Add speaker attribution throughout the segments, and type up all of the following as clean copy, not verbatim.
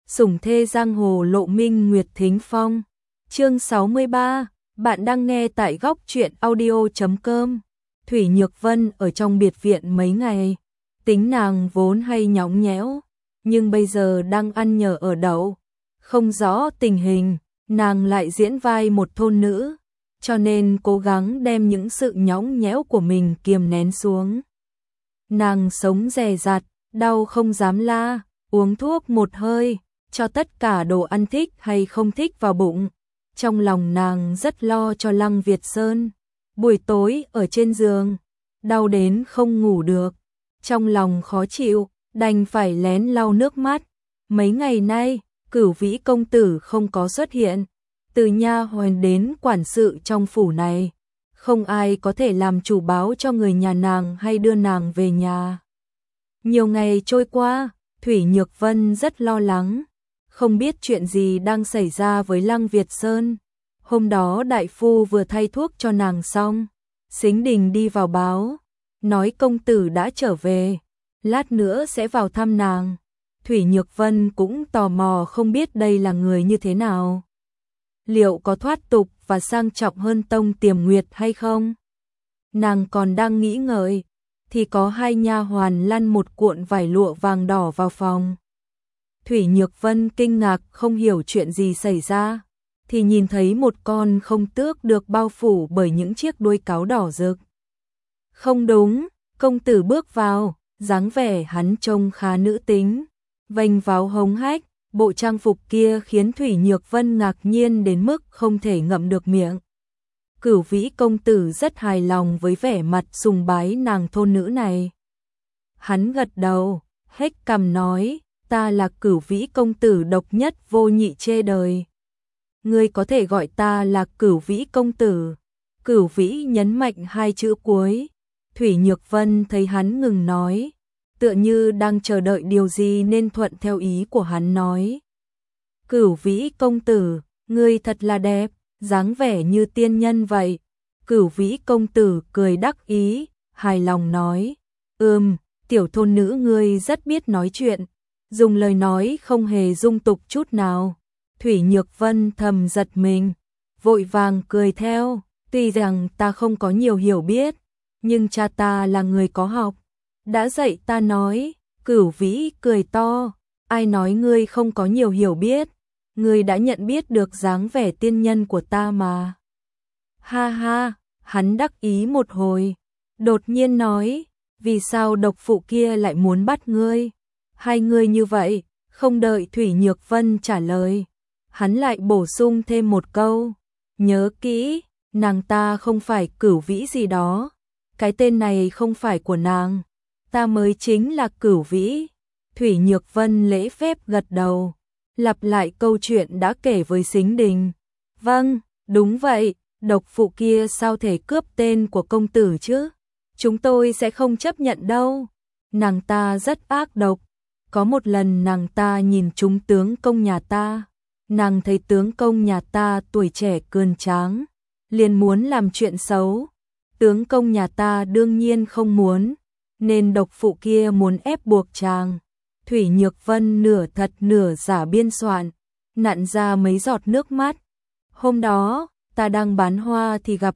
Speaker 1: Sủng thê giang hồ Lộ Minh Nguyệt Thính Phong. Chương 63, bạn đang nghe tại góc truyện audio.com. Thủy Nhược Vân ở trong biệt viện mấy ngày, tính nàng vốn hay nhõng nhẽo, nhưng bây giờ đang ăn nhờ ở đậu, không rõ tình hình, nàng lại diễn vai một thôn nữ, cho nên cố gắng đem những sự nhõng nhẽo của mình kiềm nén xuống. Nàng sống dè dặt, đau không dám la, uống thuốc một hơi, cho tất cả đồ ăn thích hay không thích vào bụng. Trong lòng nàng rất lo cho Lăng Việt Sơn. Buổi tối ở trên giường, đau đến không ngủ được. Trong lòng khó chịu, đành phải lén lau nước mắt. Mấy ngày nay, Cửu Vĩ công tử không có xuất hiện. Từ nha hoàn đến quản sự trong phủ này, không ai có thể làm chủ báo cho người nhà nàng hay đưa nàng về nhà. Nhiều ngày trôi qua, Thủy Nhược Vân rất lo lắng, không biết chuyện gì đang xảy ra với Lăng Việt Sơn. Hôm đó đại phu vừa thay thuốc cho nàng xong, Sính Đình đi vào báo, nói công tử đã trở về, lát nữa sẽ vào thăm nàng. Thủy Nhược Vân cũng tò mò không biết đây là người như thế nào. Liệu có thoát tục và sang trọng hơn Tông Tiềm Nguyệt hay không? Nàng còn đang nghĩ ngợi, thì có hai nha hoàn lăn một cuộn vải lụa vàng đỏ vào phòng. Thủy Nhược Vân kinh ngạc không hiểu chuyện gì xảy ra, thì nhìn thấy một con không tước được bao phủ bởi những chiếc đuôi cáo đỏ rực. Không đúng, công tử bước vào, dáng vẻ hắn trông khá nữ tính, vênh váo hống hách, bộ trang phục kia khiến Thủy Nhược Vân ngạc nhiên đến mức không thể ngậm được miệng. Cửu Vĩ công tử rất hài lòng với vẻ mặt sùng bái nàng thôn nữ này. Hắn gật đầu, hếch cằm nói, ta là Cửu Vĩ công tử độc nhất vô nhị chê đời. Ngươi có thể gọi ta là Cửu Vĩ công tử. Cửu Vĩ nhấn mạnh hai chữ cuối. Thủy Nhược Vân thấy hắn ngừng nói, tựa như đang chờ đợi điều gì nên thuận theo ý của hắn nói. Cửu Vĩ công tử, ngươi thật là đẹp, dáng vẻ như tiên nhân vậy. Cửu Vĩ công tử cười đắc ý, hài lòng nói, tiểu thôn nữ ngươi rất biết nói chuyện, dùng lời nói không hề dung tục chút nào. Thủy Nhược Vân thầm giật mình, vội vàng cười theo, tuy rằng ta không có nhiều hiểu biết, nhưng cha ta là người có học, đã dạy ta nói. Cửu Vĩ cười to, ai nói ngươi không có nhiều hiểu biết, ngươi đã nhận biết được dáng vẻ tiên nhân của ta mà. Ha ha, hắn đắc ý một hồi, đột nhiên nói, vì sao độc phụ kia lại muốn bắt ngươi? Hai ngươi như vậy, không đợi Thủy Nhược Vân trả lời, hắn lại bổ sung thêm một câu, nhớ kỹ, nàng ta không phải Cửu Vĩ gì đó, cái tên này không phải của nàng, ta mới chính là Cửu Vĩ. Thủy Nhược Vân lễ phép gật đầu, lặp lại câu chuyện đã kể với Sính Đình. Vâng, đúng vậy, độc phụ kia sao thể cướp tên của công tử chứ? Chúng tôi sẽ không chấp nhận đâu. Nàng ta rất ác độc. Có một lần nàng ta nhìn trúng tướng công nhà ta, nàng thấy tướng công nhà ta tuổi trẻ cường tráng, liền muốn làm chuyện xấu. Tướng công nhà ta đương nhiên không muốn, nên độc phụ kia muốn ép buộc chàng. Thủy Nhược Vân nửa thật nửa giả biên soạn, nặn ra mấy giọt nước mắt. Hôm đó, ta đang bán hoa thì gặp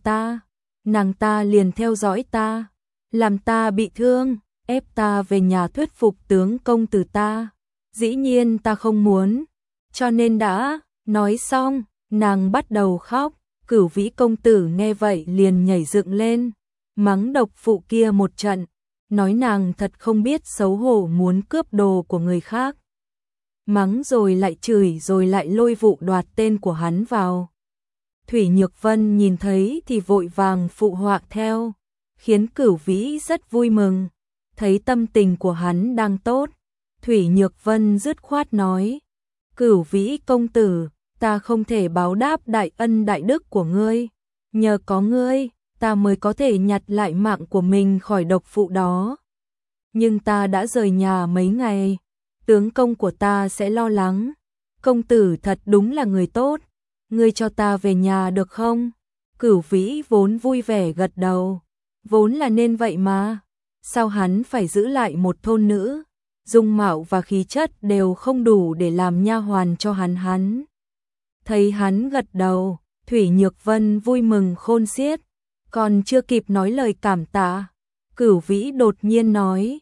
Speaker 1: nàng ta liền theo dõi ta, làm ta bị thương, ép ta về nhà thuyết phục tướng công từ ta. Dĩ nhiên ta không muốn, cho nên đã. Nói xong, nàng bắt đầu khóc. Cửu Vĩ công tử nghe vậy liền nhảy dựng lên, mắng độc phụ kia một trận, nói nàng thật không biết xấu hổ muốn cướp đồ của người khác. Mắng rồi lại chửi rồi lại lôi vụ đoạt tên của hắn vào. Thủy Nhược Vân nhìn thấy thì vội vàng phụ họa theo, khiến Cửu Vĩ rất vui mừng, thấy tâm tình của hắn đang tốt. Thủy Nhược Vân dứt khoát nói, Cửu Vĩ công tử, ta không thể báo đáp đại ân đại đức của ngươi, nhờ có ngươi, ta mới có thể nhặt lại mạng của mình khỏi độc phụ đó. Nhưng ta đã rời nhà mấy ngày, tướng công của ta sẽ lo lắng. Công tử thật đúng là người tốt, ngươi cho ta về nhà được không? Cửu Vĩ vốn vui vẻ gật đầu, vốn là nên vậy mà, sao hắn phải giữ lại một thôn nữ? dung mạo và khí chất đều không đủ để làm nha hoàn cho hắn. Thấy hắn gật đầu, Thủy Nhược Vân vui mừng khôn xiết, còn chưa kịp nói lời cảm tạ, Cửu Vĩ đột nhiên nói,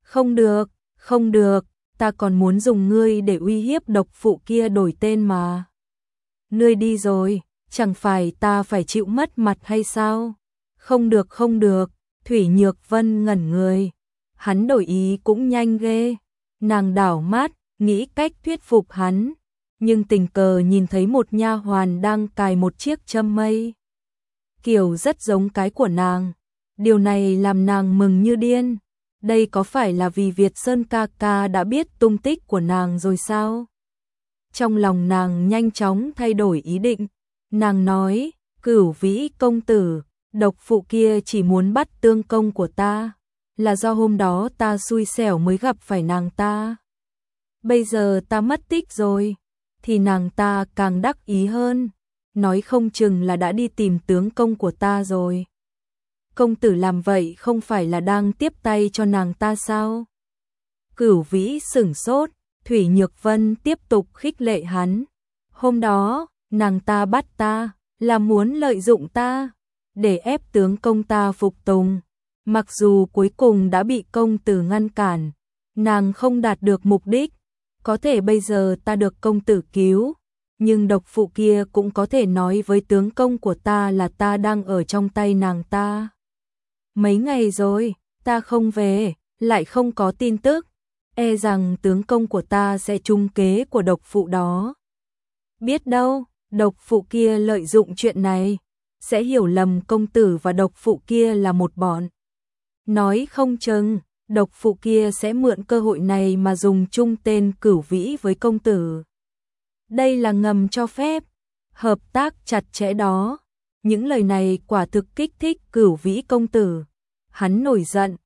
Speaker 1: không được, ta còn muốn dùng ngươi để uy hiếp độc phụ kia đổi tên mà. Ngươi đi rồi, chẳng phải ta phải chịu mất mặt hay sao? Không được, Thủy Nhược Vân ngẩn người, hắn đổi ý cũng nhanh ghê, nàng đảo mắt, nghĩ cách thuyết phục hắn, nhưng tình cờ nhìn thấy một nha hoàn đang cài một chiếc châm mây. Kiểu rất giống cái của nàng, điều này làm nàng mừng như điên. Đây có phải là vì Việt Sơn ca ca đã biết tung tích của nàng rồi sao? Trong lòng nàng nhanh chóng thay đổi ý định, nàng nói, Cửu Vĩ công tử, độc phụ kia chỉ muốn bắt tương công của ta, là do hôm đó ta xui xẻo mới gặp phải nàng ta. Bây giờ ta mất tích rồi, thì nàng ta càng đắc ý hơn, nói không chừng là đã đi tìm tướng công của ta rồi. Công tử làm vậy không phải là đang tiếp tay cho nàng ta sao? Cửu Vĩ sửng sốt, Thủy Nhược Vân tiếp tục khích lệ hắn. Hôm đó, nàng ta bắt ta, là muốn lợi dụng ta, để ép tướng công ta phục tùng. Mặc dù cuối cùng đã bị công tử ngăn cản, nàng không đạt được mục đích. Có thể bây giờ ta được công tử cứu, nhưng độc phụ kia cũng có thể nói với tướng công của ta là ta đang ở trong tay nàng ta. Mấy ngày rồi, ta không về, lại không có tin tức, e rằng tướng công của ta sẽ trúng kế của độc phụ đó. Biết đâu, độc phụ kia lợi dụng chuyện này, sẽ hiểu lầm công tử và độc phụ kia là một bọn. Nói không chừng, độc phụ kia sẽ mượn cơ hội này mà dùng chung tên Cửu Vĩ với công tử. Đây là ngầm cho phép, hợp tác chặt chẽ đó. Những lời này quả thực kích thích Cửu Vĩ công tử. Hắn nổi giận,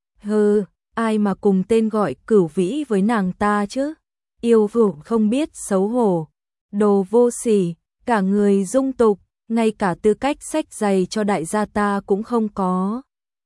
Speaker 1: ai mà cùng tên gọi Cửu Vĩ với nàng ta chứ? Yêu phụ không biết xấu hổ, đồ vô sỉ, cả người dung tục, ngay cả tư cách xách giày cho đại gia ta cũng không có.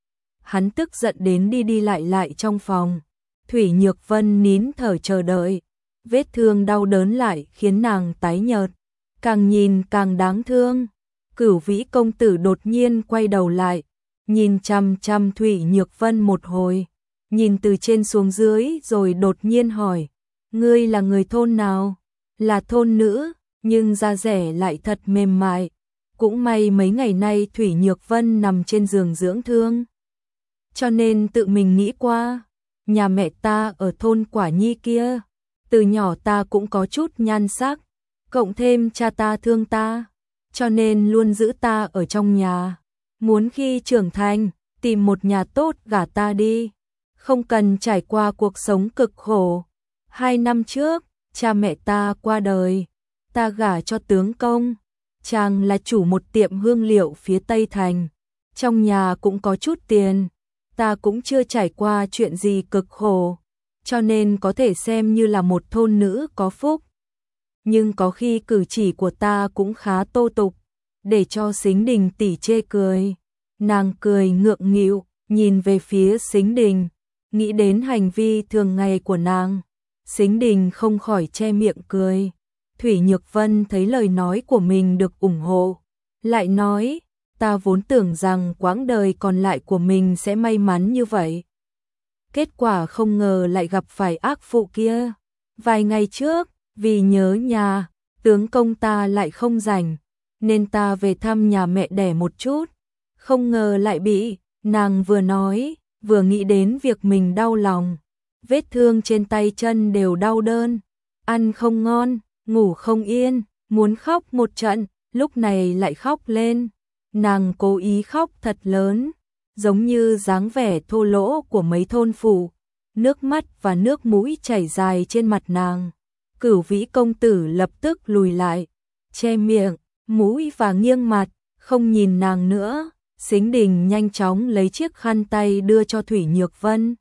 Speaker 1: Hắn tức giận đến đi lại trong phòng. Thủy Nhược Vân nín thở chờ đợi. Vết thương đau đớn lại khiến nàng tái nhợt, càng nhìn càng đáng thương. Cửu Vĩ công tử đột nhiên quay đầu lại, nhìn chằm chằm Thủy Nhược Vân một hồi, nhìn từ trên xuống dưới rồi đột nhiên hỏi, ngươi là người thôn nào? Là thôn nữ, nhưng da dẻ lại thật mềm mại. Cũng may mấy ngày nay Thủy Nhược Vân nằm trên giường dưỡng thương, cho nên tự mình nghĩ qua, nhà mẹ ta ở thôn Quả Nhi kia, từ nhỏ ta cũng có chút nhan sắc, cộng thêm cha ta thương ta, cho nên luôn giữ ta ở trong nhà, muốn khi trưởng thành, tìm một nhà tốt gả ta đi, không cần trải qua cuộc sống cực khổ. 2 năm trước, cha mẹ ta qua đời, ta gả cho tướng công, chàng là chủ một tiệm hương liệu phía Tây Thành, trong nhà cũng có chút tiền, ta cũng chưa trải qua chuyện gì cực khổ, cho nên có thể xem như là một thôn nữ có phúc. Nhưng có khi cử chỉ của ta cũng khá tô tục, để cho Sính Đình tỷ chê cười. Nàng cười ngượng nghịu, nhìn về phía Sính Đình, nghĩ đến hành vi thường ngày của nàng. Sính Đình không khỏi che miệng cười. Thủy Nhược Vân thấy lời nói của mình được ủng hộ, lại nói, ta vốn tưởng rằng quãng đời còn lại của mình sẽ may mắn như vậy. Kết quả không ngờ lại gặp phải ác phụ kia. Vài ngày trước, vì nhớ nhà, tướng công ta lại không rảnh, nên ta về thăm nhà mẹ đẻ một chút. Không ngờ lại bị, nàng vừa nói, vừa nghĩ đến việc mình đau lòng. Vết thương trên tay chân đều đau đớn, ăn không ngon, ngủ không yên, muốn khóc một trận, lúc này lại khóc lên. Nàng cố ý khóc thật lớn, giống như dáng vẻ thô lỗ của mấy thôn phụ, nước mắt và nước mũi chảy dài trên mặt nàng. Cửu Vĩ công tử lập tức lùi lại, che miệng, mũi và nghiêng mặt, không nhìn nàng nữa. Sính Đình nhanh chóng lấy chiếc khăn tay đưa cho Thủy Nhược Vân,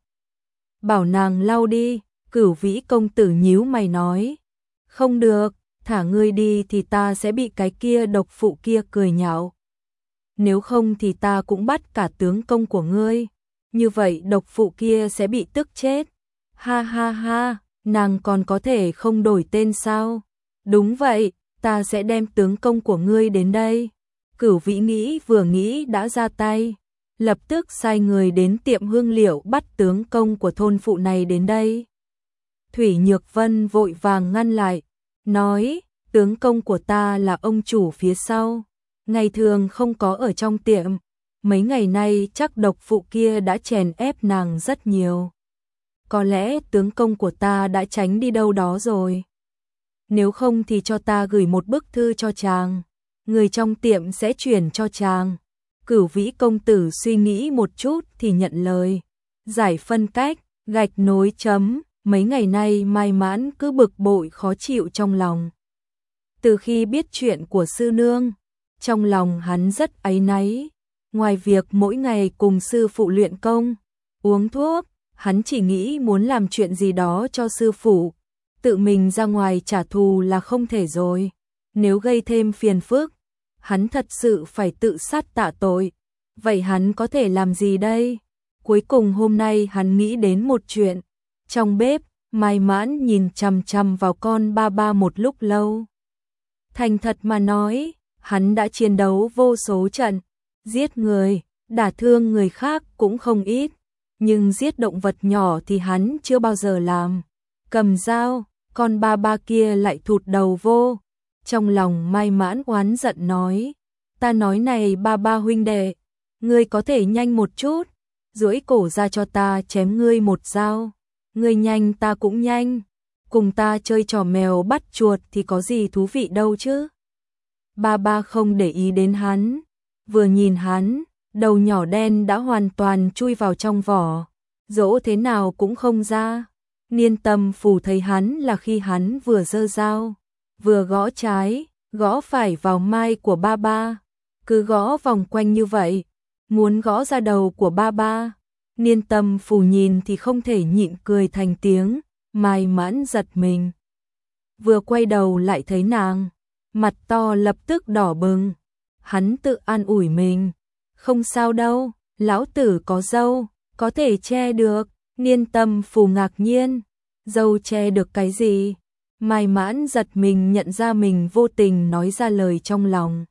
Speaker 1: bảo nàng lau đi. Cửu Vĩ công tử nhíu mày nói, không được, thả ngươi đi thì ta sẽ bị cái kia độc phụ kia cười nhạo. Nếu không thì ta cũng bắt cả tướng công của ngươi, như vậy độc phụ kia sẽ bị tức chết. Ha ha ha, nàng còn có thể không đổi tên sao? Đúng vậy, ta sẽ đem tướng công của ngươi đến đây. Cửu Vĩ vừa nghĩ đã ra tay, lập tức sai người đến tiệm hương liệu bắt tướng công của thôn phụ này đến đây. Thủy Nhược Vân vội vàng ngăn lại, nói, tướng công của ta là ông chủ phía sau, ngày thường không có ở trong tiệm, mấy ngày nay chắc độc phụ kia đã chèn ép nàng rất nhiều. Có lẽ tướng công của ta đã tránh đi đâu đó rồi. Nếu không thì cho ta gửi một bức thư cho chàng, người trong tiệm sẽ chuyển cho chàng. Cửu Vĩ công tử suy nghĩ một chút thì nhận lời, giải phân cách, gạch nối chấm, mấy ngày nay Mai Mãn cứ bực bội khó chịu trong lòng. Từ khi biết chuyện của sư nương, trong lòng hắn rất áy náy, ngoài việc mỗi ngày cùng sư phụ luyện công, uống thuốc, hắn chỉ nghĩ muốn làm chuyện gì đó cho sư phụ, tự mình ra ngoài trả thù là không thể rồi. Nếu gây thêm phiền phức, hắn thật sự phải tự sát tạ tội. Vậy hắn có thể làm gì đây? Cuối cùng hôm nay hắn nghĩ đến một chuyện. Trong bếp, Mai Mãn nhìn chằm chằm vào con ba ba một lúc lâu. Thành thật mà nói, hắn đã chiến đấu vô số trận, giết người, đả thương người khác cũng không ít, nhưng giết động vật nhỏ thì hắn chưa bao giờ làm. Cầm dao, con ba ba kia lại thụt đầu vô. Trong lòng Mai Mãn oán giận nói, ta nói này ba ba huynh đệ, ngươi có thể nhanh một chút, duỗi cổ ra cho ta chém ngươi một dao. Ngươi nhanh ta cũng nhanh, cùng ta chơi trò mèo bắt chuột thì có gì thú vị đâu chứ. Ba ba không để ý đến hắn, vừa nhìn hắn, đầu nhỏ đen đã hoàn toàn chui vào trong vỏ, dỗ thế nào cũng không ra. Niên Tâm Phù thấy hắn là khi hắn vừa giơ dao, vừa gõ trái, gõ phải vào mai của ba ba, cứ gõ vòng quanh như vậy, muốn gõ ra đầu của ba ba. Niên Tâm Phù nhìn thì không thể nhịn cười thành tiếng, Mai Mãn giật mình. Vừa quay đầu lại thấy nàng, mặt to lập tức đỏ bừng. Hắn tự an ủi mình, không sao đâu, lão tử có râu, có thể che được. Niên Tâm Phù ngạc nhiên, râu che được cái gì? Mai Mãn giật mình nhận ra mình vô tình nói ra lời trong lòng.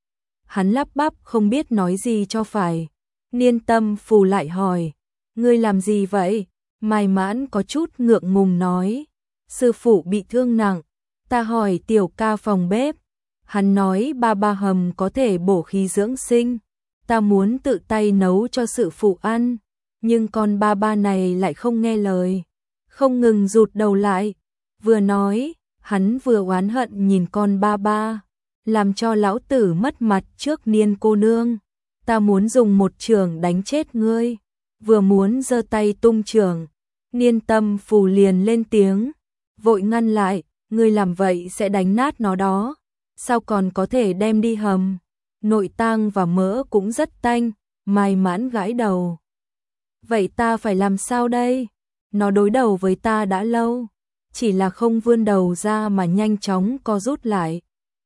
Speaker 1: Hắn lắp bắp không biết nói gì cho phải. Niên Tâm Phù lại hỏi, ngươi làm gì vậy? Mai Mãn có chút ngượng ngùng nói, sư phụ bị thương nặng, ta hỏi tiểu ca phòng bếp. Hắn nói ba ba hầm có thể bổ khí dưỡng sinh, ta muốn tự tay nấu cho sư phụ ăn, nhưng con ba ba này lại không nghe lời, không ngừng rụt đầu lại. Vừa nói, hắn vừa oán hận nhìn con ba ba, làm cho lão tử mất mặt trước Niên cô nương, ta muốn dùng một chưởng đánh chết ngươi. Vừa muốn giơ tay tung chưởng, Niên Tâm Phù liền lên tiếng, vội ngăn lại, ngươi làm vậy sẽ đánh nát nó đó, sao còn có thể đem đi hầm, nội tang và mỡ cũng rất tanh. Mai Mãn gãi đầu, vậy ta phải làm sao đây? Nó đối đầu với ta đã lâu, chỉ là không vươn đầu ra mà nhanh chóng co rút lại.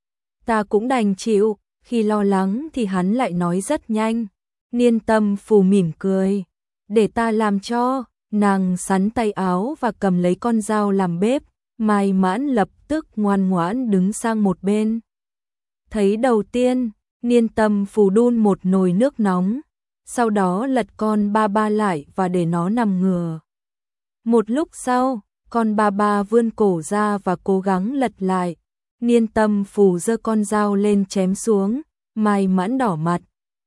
Speaker 1: Ta cũng đành chịu, khi lo lắng thì hắn lại nói rất nhanh. Niên Tâm Phù mỉm cười, để ta làm cho. Nàng xắn tay áo và cầm lấy con dao làm bếp. Mai Mãn lập tức ngoan ngoãn đứng sang một bên. Thấy đầu tiên, Niên Tâm Phù đun một nồi nước nóng, sau đó lật con ba ba lại và để nó nằm ngửa. Một lúc sau, con ba ba vươn cổ ra và cố gắng lật lại. Niên Tâm Phù giơ con dao lên chém xuống. Mai Mãn đỏ mặt,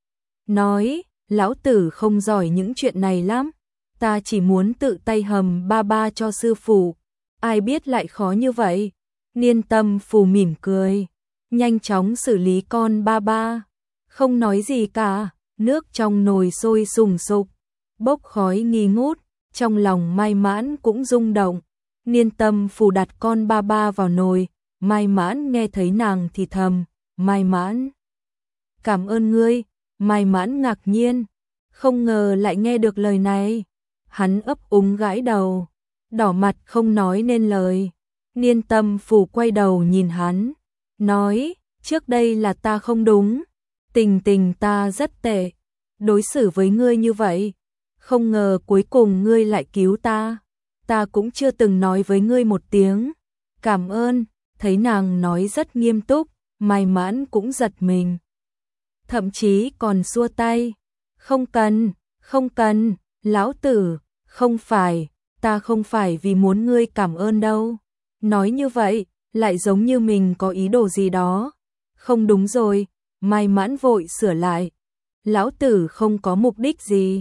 Speaker 1: nói, lão tử không giỏi những chuyện này lắm, ta chỉ muốn tự tay hầm ba ba cho sư phụ, ai biết lại khó như vậy. Niên Tâm Phù mỉm cười, nhanh chóng xử lý con ba ba, không nói gì cả. Nước trong nồi sôi sùng sục, bốc khói nghi ngút, trong lòng Mai Mãn cũng rung động. Niên Tâm Phù đặt con ba ba vào nồi, Mai Mãn nghe thấy nàng thì thầm, Mai Mãn, cảm ơn ngươi. Mai Mãn ngạc nhiên, không ngờ lại nghe được lời này. Hắn ấp úng gãi đầu, đỏ mặt không nói nên lời. Niên Tâm Phù quay đầu nhìn hắn, nói, trước đây là ta không đúng, tình tình ta rất tệ, đối xử với ngươi như vậy, không ngờ cuối cùng ngươi lại cứu ta. ta cũng chưa từng nói với ngươi một tiếng. Cảm ơn, thấy nàng nói rất nghiêm túc, Mai Mãn cũng giật mình. Thậm chí còn xua tay. Không cần, không cần, lão tử, không phải, ta không phải vì muốn ngươi cảm ơn đâu. Nói như vậy, lại giống như mình có ý đồ gì đó. Không đúng rồi, Mai Mãn vội sửa lại. Lão tử không có mục đích gì.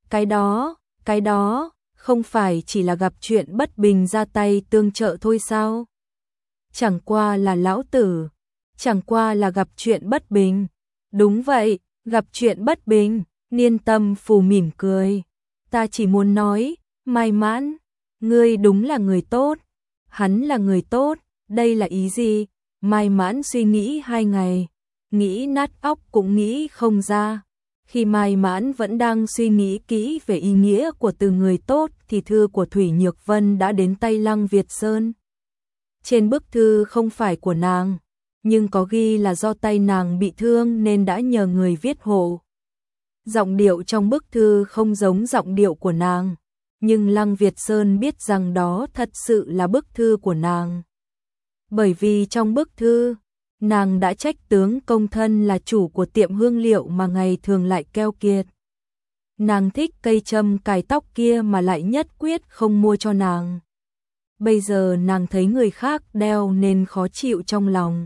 Speaker 1: Cái đó, không phải chỉ là gặp chuyện bất bình ra tay tương trợ thôi sao? Chẳng qua là lão tử, chẳng qua là gặp chuyện bất bình. Đúng vậy, gặp chuyện bất bình, Niên Tâm Phù mỉm cười. Ta chỉ muốn nói, Mai Mãn, ngươi đúng là người tốt. Hắn là người tốt, đây là ý gì? Mai Mãn suy nghĩ 2 ngày, nghĩ nát óc cũng nghĩ không ra. Khi Mai Mãn vẫn đang suy nghĩ kỹ về ý nghĩa của từ người tốt thì thư của Thủy Nhược Vân đã đến tay Lăng Việt Sơn. Trên bức thư không phải của nàng, nhưng có ghi là do tay nàng bị thương nên đã nhờ người viết hộ. Giọng điệu trong bức thư không giống giọng điệu của nàng, nhưng Lăng Việt Sơn biết rằng đó thật sự là bức thư của nàng. Bởi vì trong bức thư, nàng đã trách tướng công thân là chủ của tiệm hương liệu mà ngày thường lại keo kiệt. Nàng thích cây châm cài tóc kia mà lại nhất quyết không mua cho nàng. Bây giờ nàng thấy người khác đeo nên khó chịu trong lòng.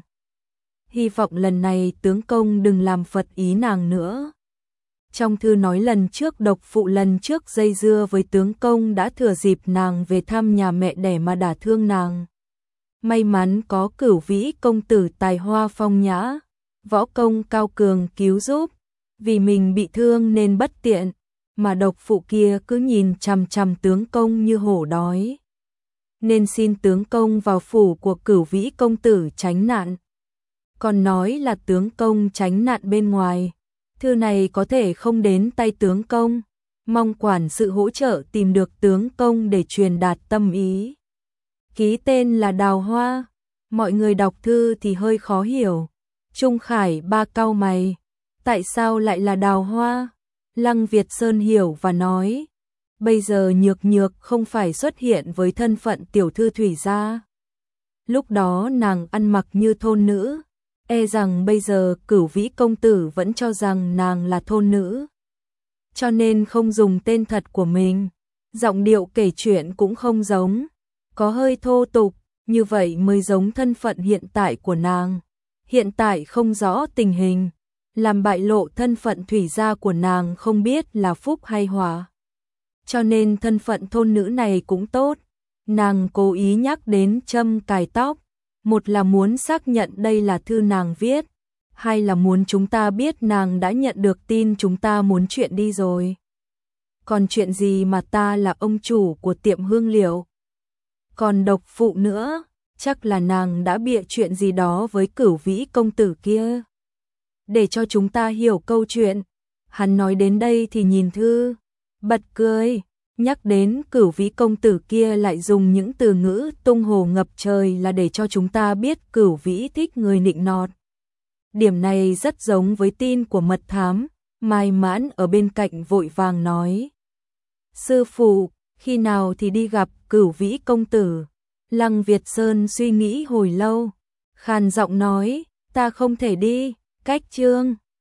Speaker 1: Hy vọng lần này tướng công đừng làm phật ý nàng nữa. Trong thư nói lần trước độc phụ lần trước dây dưa với tướng công đã thừa dịp nàng về thăm nhà mẹ đẻ mà đả thương nàng. May mắn có Cửu Vĩ công tử tài hoa phong nhã, võ công cao cường cứu giúp, vì mình bị thương nên bất tiện, mà độc phụ kia cứ nhìn chằm chằm tướng công như hổ đói. Nên xin tướng công vào phủ của Cửu Vĩ công tử tránh nạn. Còn nói là tướng công tránh nạn bên ngoài. Thư này có thể không đến tay tướng công, mong quản sự hỗ trợ tìm được tướng công để truyền đạt tâm ý. Ký tên là Đào Hoa, mọi người đọc thư thì hơi khó hiểu. Trung Khải Ba cau mày, tại sao lại là Đào Hoa? Lăng Việt Sơn hiểu và nói, bây giờ Nhược Nhược không phải xuất hiện với thân phận tiểu thư Thủy gia. Lúc đó nàng ăn mặc như thôn nữ, e rằng bây giờ Cửu Vĩ công tử vẫn cho rằng nàng là thôn nữ. Cho nên không dùng tên thật của mình, giọng điệu kể chuyện cũng không giống, có hơi thô tục, như vậy mới giống thân phận hiện tại của nàng. Hiện tại không rõ tình hình, làm bại lộ thân phận Thủy gia của nàng không biết là phúc hay họa. Cho nên thân phận thôn nữ này cũng tốt. Nàng cố ý nhắc đến châm cài tóc, một là muốn xác nhận đây là thư nàng viết, hai là muốn chúng ta biết nàng đã nhận được tin chúng ta muốn chuyện đi rồi. Còn chuyện gì mà ta là ông chủ của tiệm hương liệu? Còn độc phụ nữa, chắc là nàng đã bịa chuyện gì đó với Cửu Vĩ công tử kia. Để cho chúng ta hiểu câu chuyện, hắn nói đến đây thì nhìn thư, bật cười, nhắc đến Cửu Vĩ công tử kia lại dùng những từ ngữ tung hồ ngập trời là để cho chúng ta biết Cửu Vĩ thích người nịnh nọt. Điểm này rất giống với tin của mật thám, Mai Mãn ở bên cạnh vội vàng nói. Sư phụ, khi nào thì đi gặp Cửu Vĩ công tử? Lăng Việt Sơn suy nghĩ hồi lâu, khàn giọng nói, ta không thể đi, cách chương.